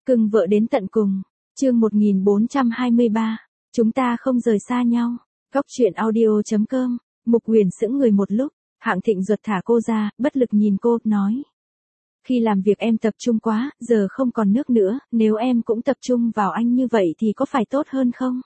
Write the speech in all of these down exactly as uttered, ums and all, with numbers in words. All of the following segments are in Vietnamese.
Cưng vợ đến tận cùng. Chương một nghìn bốn trăm hai mươi ba. Chúng ta không rời xa nhau. Góc truyện audio chấm com. Mục Huyền sững người một lúc, Hạng Thịnh giật thả cô ra, bất lực nhìn cô, nói. Khi làm việc em tập trung quá, giờ không còn nước nữa, nếu em cũng tập trung vào anh như vậy thì có phải tốt hơn không?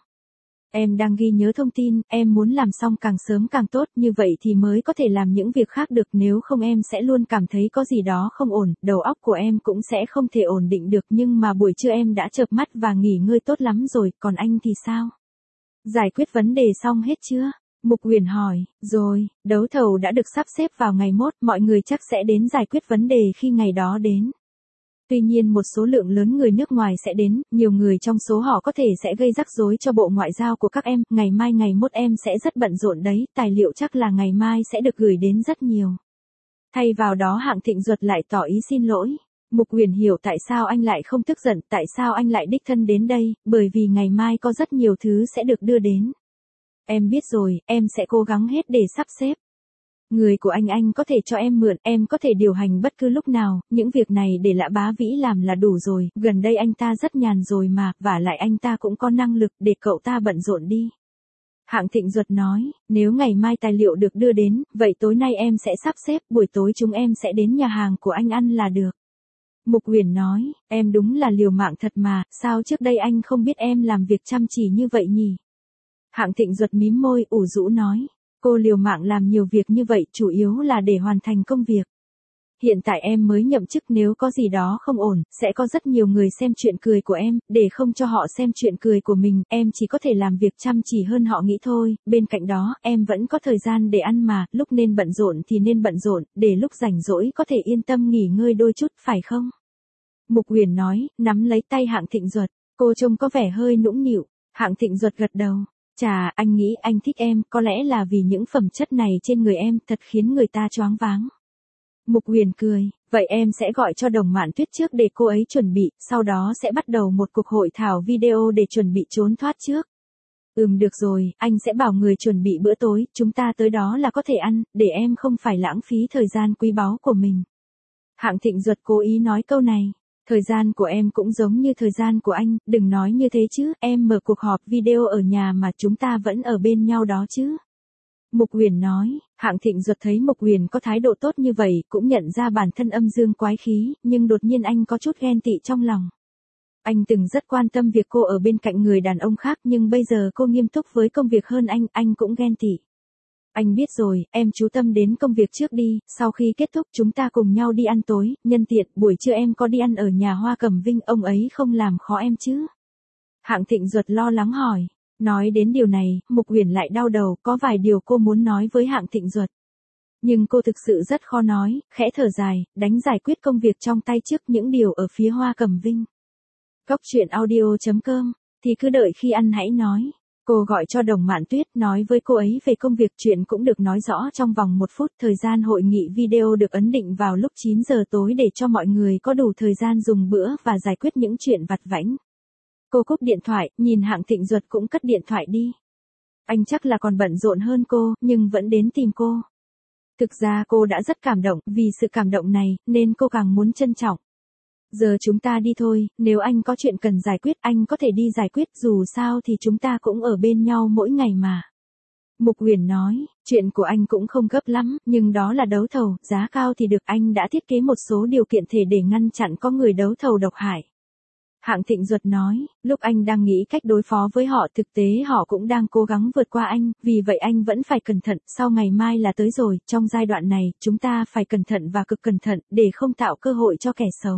Em đang ghi nhớ thông tin, em muốn làm xong càng sớm càng tốt, như vậy thì mới có thể làm những việc khác được, nếu không em sẽ luôn cảm thấy có gì đó không ổn, đầu óc của em cũng sẽ không thể ổn định được, nhưng mà buổi trưa em đã chợp mắt và nghỉ ngơi tốt lắm rồi, còn anh thì sao? Giải quyết vấn đề xong hết chưa? Mục Huyền hỏi. Rồi, đấu thầu đã được sắp xếp vào ngày mốt, mọi người chắc sẽ đến giải quyết vấn đề khi ngày đó đến. Tuy nhiên một số lượng lớn người nước ngoài sẽ đến, nhiều người trong số họ có thể sẽ gây rắc rối cho bộ ngoại giao của các em, ngày mai ngày mốt em sẽ rất bận rộn đấy, tài liệu chắc là ngày mai sẽ được gửi đến rất nhiều. Thay vào đó Hạng Thịnh Duật lại tỏ ý xin lỗi. Mục Huyền hiểu tại sao anh lại không tức giận, tại sao anh lại đích thân đến đây, bởi vì ngày mai có rất nhiều thứ sẽ được đưa đến. Em biết rồi, em sẽ cố gắng hết để sắp xếp. Người của anh anh có thể cho em mượn, em có thể điều hành bất cứ lúc nào, những việc này để Lã Bá Vĩ làm là đủ rồi, gần đây anh ta rất nhàn rồi mà, vả lại anh ta cũng có năng lực, để cậu ta bận rộn đi. Hạng Thịnh Duật nói, nếu ngày mai tài liệu được đưa đến, vậy tối nay em sẽ sắp xếp, buổi tối chúng em sẽ đến nhà hàng của anh ăn là được. Mục Huyền nói, em đúng là liều mạng thật mà, sao trước đây anh không biết em làm việc chăm chỉ như vậy nhỉ? Hạng Thịnh Duật mím môi, ủ rũ nói. Cô liều mạng làm nhiều việc như vậy chủ yếu là để hoàn thành công việc. Hiện tại em mới nhậm chức, nếu có gì đó không ổn, sẽ có rất nhiều người xem chuyện cười của em, để không cho họ xem chuyện cười của mình, em chỉ có thể làm việc chăm chỉ hơn họ nghĩ thôi, bên cạnh đó, em vẫn có thời gian để ăn mà, lúc nên bận rộn thì nên bận rộn, để lúc rảnh rỗi có thể yên tâm nghỉ ngơi đôi chút, phải không? Mục Huyền nói, nắm lấy tay Hạng Thịnh Duật, cô trông có vẻ hơi nũng nịu. Hạng Thịnh Duật gật đầu. Chà, anh nghĩ anh thích em, có lẽ là vì những phẩm chất này trên người em, thật khiến người ta choáng váng. Mục Huyền cười, vậy em sẽ gọi cho Đồng Mạn Tuyết trước để cô ấy chuẩn bị, sau đó sẽ bắt đầu một cuộc hội thảo video để chuẩn bị trốn thoát trước. Ừm được rồi, anh sẽ bảo người chuẩn bị bữa tối, chúng ta tới đó là có thể ăn, để em không phải lãng phí thời gian quý báu của mình. Hạng Thịnh Duật cố ý nói câu này. Thời gian của em cũng giống như thời gian của anh, đừng nói như thế chứ, em mở cuộc họp video ở nhà mà chúng ta vẫn ở bên nhau đó chứ. Mục Huyền nói, Hạng Thịnh Duật thấy Mục Huyền có thái độ tốt như vậy, cũng nhận ra bản thân âm dương quái khí, nhưng đột nhiên anh có chút ghen tị trong lòng. Anh từng rất quan tâm việc cô ở bên cạnh người đàn ông khác, nhưng bây giờ cô nghiêm túc với công việc hơn anh, anh cũng ghen tị. Anh biết rồi, em chú tâm đến công việc trước đi, sau khi kết thúc chúng ta cùng nhau đi ăn tối, nhân tiện, buổi trưa em có đi ăn ở nhà Hoa Cẩm Vinh, ông ấy không làm khó em chứ? Hạng Thịnh Duật lo lắng hỏi. Nói đến điều này, Mục Huyền lại đau đầu, có vài điều cô muốn nói với Hạng Thịnh Duật. Nhưng cô thực sự rất khó nói, khẽ thở dài, đánh giải quyết công việc trong tay trước những điều ở phía Hoa Cẩm Vinh. Góc truyện audio chấm com, thì cứ đợi khi ăn hãy nói. Cô gọi cho Đồng Mạn Tuyết, nói với cô ấy về công việc, chuyện cũng được nói rõ trong vòng một phút, thời gian hội nghị video được ấn định vào lúc chín giờ tối để cho mọi người có đủ thời gian dùng bữa và giải quyết những chuyện vặt vãnh. Cô cúp điện thoại, nhìn Hạng Thịnh Duật cũng cất điện thoại đi. Anh chắc là còn bận rộn hơn cô, nhưng vẫn đến tìm cô. Thực ra cô đã rất cảm động, vì sự cảm động này, nên cô càng muốn trân trọng. Giờ chúng ta đi thôi, nếu anh có chuyện cần giải quyết, anh có thể đi giải quyết, dù sao thì chúng ta cũng ở bên nhau mỗi ngày mà. Mục Huyền nói, chuyện của anh cũng không gấp lắm, nhưng đó là đấu thầu, giá cao thì được, anh đã thiết kế một số điều kiện thể để ngăn chặn có người đấu thầu độc hại. Hạng Thịnh Duật nói, lúc anh đang nghĩ cách đối phó với họ, thực tế họ cũng đang cố gắng vượt qua anh, vì vậy anh vẫn phải cẩn thận, sau ngày mai là tới rồi, trong giai đoạn này, chúng ta phải cẩn thận và cực cẩn thận, để không tạo cơ hội cho kẻ xấu.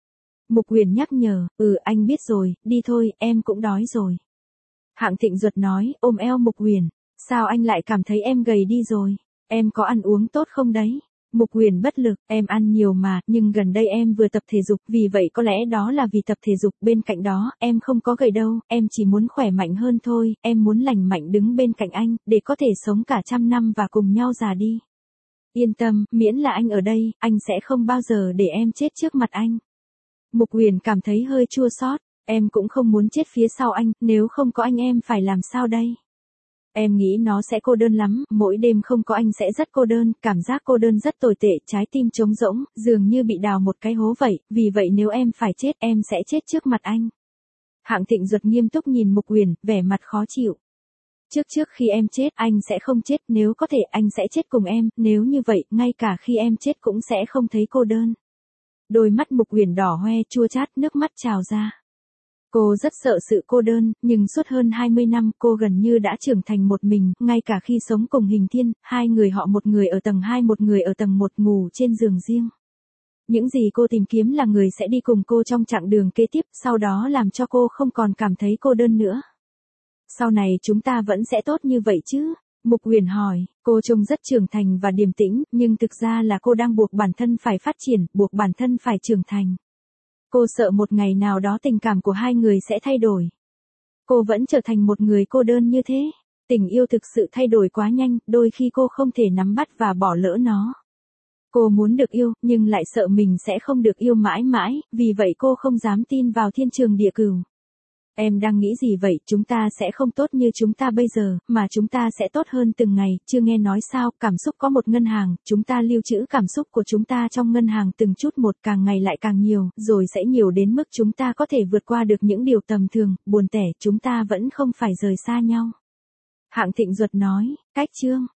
Mục Huyền nhắc nhở, ừ anh biết rồi, đi thôi, em cũng đói rồi. Hạng Thịnh Duật nói, ôm eo Mục Huyền, sao anh lại cảm thấy em gầy đi rồi, em có ăn uống tốt không đấy? Mục Huyền bất lực, em ăn nhiều mà, nhưng gần đây em vừa tập thể dục, vì vậy có lẽ đó là vì tập thể dục, bên cạnh đó, em không có gầy đâu, em chỉ muốn khỏe mạnh hơn thôi, em muốn lành mạnh đứng bên cạnh anh, để có thể sống cả trăm năm và cùng nhau già đi. Yên tâm, miễn là anh ở đây, anh sẽ không bao giờ để em chết trước mặt anh. Mục Huyền cảm thấy hơi chua xót, em cũng không muốn chết phía sau anh, nếu không có anh em phải làm sao đây? Em nghĩ nó sẽ cô đơn lắm, mỗi đêm không có anh sẽ rất cô đơn, cảm giác cô đơn rất tồi tệ, trái tim trống rỗng, dường như bị đào một cái hố vậy, vì vậy nếu em phải chết, em sẽ chết trước mặt anh. Hạng Thịnh Duật nghiêm túc nhìn Mục Uyển, vẻ mặt khó chịu. Trước trước khi em chết, anh sẽ không chết, nếu có thể anh sẽ chết cùng em, nếu như vậy, ngay cả khi em chết cũng sẽ không thấy cô đơn. Đôi mắt Mục Uyển đỏ hoe chua chát, nước mắt trào ra. Cô rất sợ sự cô đơn, nhưng suốt hơn hai mươi năm cô gần như đã trưởng thành một mình, ngay cả khi sống cùng Hình Thiên, hai người họ một người ở tầng hai một người ở tầng một ngủ trên giường riêng. Những gì cô tìm kiếm là người sẽ đi cùng cô trong chặng đường kế tiếp, sau đó làm cho cô không còn cảm thấy cô đơn nữa. Sau này chúng ta vẫn sẽ tốt như vậy chứ? Mục Uyển hỏi, cô trông rất trưởng thành và điềm tĩnh, nhưng thực ra là cô đang buộc bản thân phải phát triển, buộc bản thân phải trưởng thành. Cô sợ một ngày nào đó tình cảm của hai người sẽ thay đổi. Cô vẫn trở thành một người cô đơn như thế. Tình yêu thực sự thay đổi quá nhanh, đôi khi cô không thể nắm bắt và bỏ lỡ nó. Cô muốn được yêu, nhưng lại sợ mình sẽ không được yêu mãi mãi, vì vậy cô không dám tin vào thiên trường địa cửu. Em đang nghĩ gì vậy, chúng ta sẽ không tốt như chúng ta bây giờ, mà chúng ta sẽ tốt hơn từng ngày, chưa nghe nói sao, cảm xúc có một ngân hàng, chúng ta lưu trữ cảm xúc của chúng ta trong ngân hàng từng chút một, càng ngày lại càng nhiều, rồi sẽ nhiều đến mức chúng ta có thể vượt qua được những điều tầm thường, buồn tẻ, chúng ta vẫn không phải rời xa nhau. Hạng Thịnh Duật nói, cách chương.